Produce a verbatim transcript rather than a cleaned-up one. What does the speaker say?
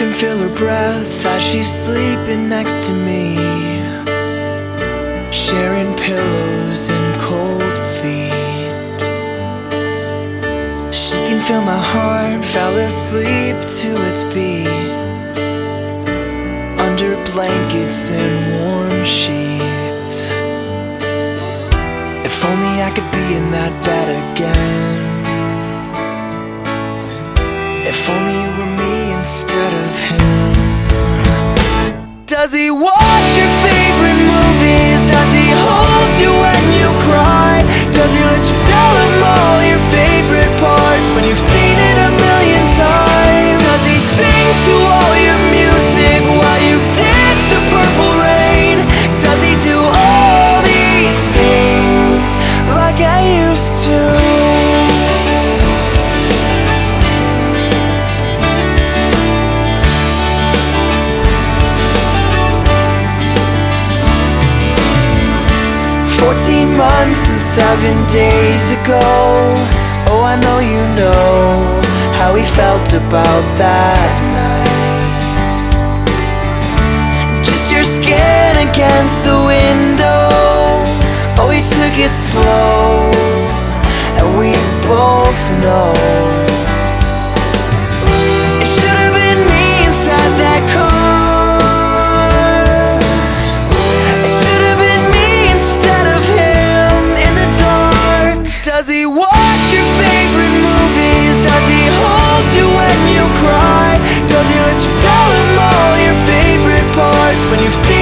can feel her breath as she's sleeping next to me, sharing pillows and cold feet. She can feel my heart, fell asleep to its beat, under blankets and warm sheets. If only I could be in that bed again. If only you were me instead of him. Does he watch your favorite movies? Does he hold you when you cry? Does he let you tell him all your favorite parts when you've seen it a million times? Does he sing to all your music while you dance to Purple Rain? Does he do all these things like I used to? Fourteen months and seven days ago, oh, I know you know how he felt about that night. Just your skin against the window, oh, he took it slow, and we both know it should have been me inside that car. Does he watch your favorite movies? Does he hold you when you cry? Does he let you tell him all your favorite parts when you've seen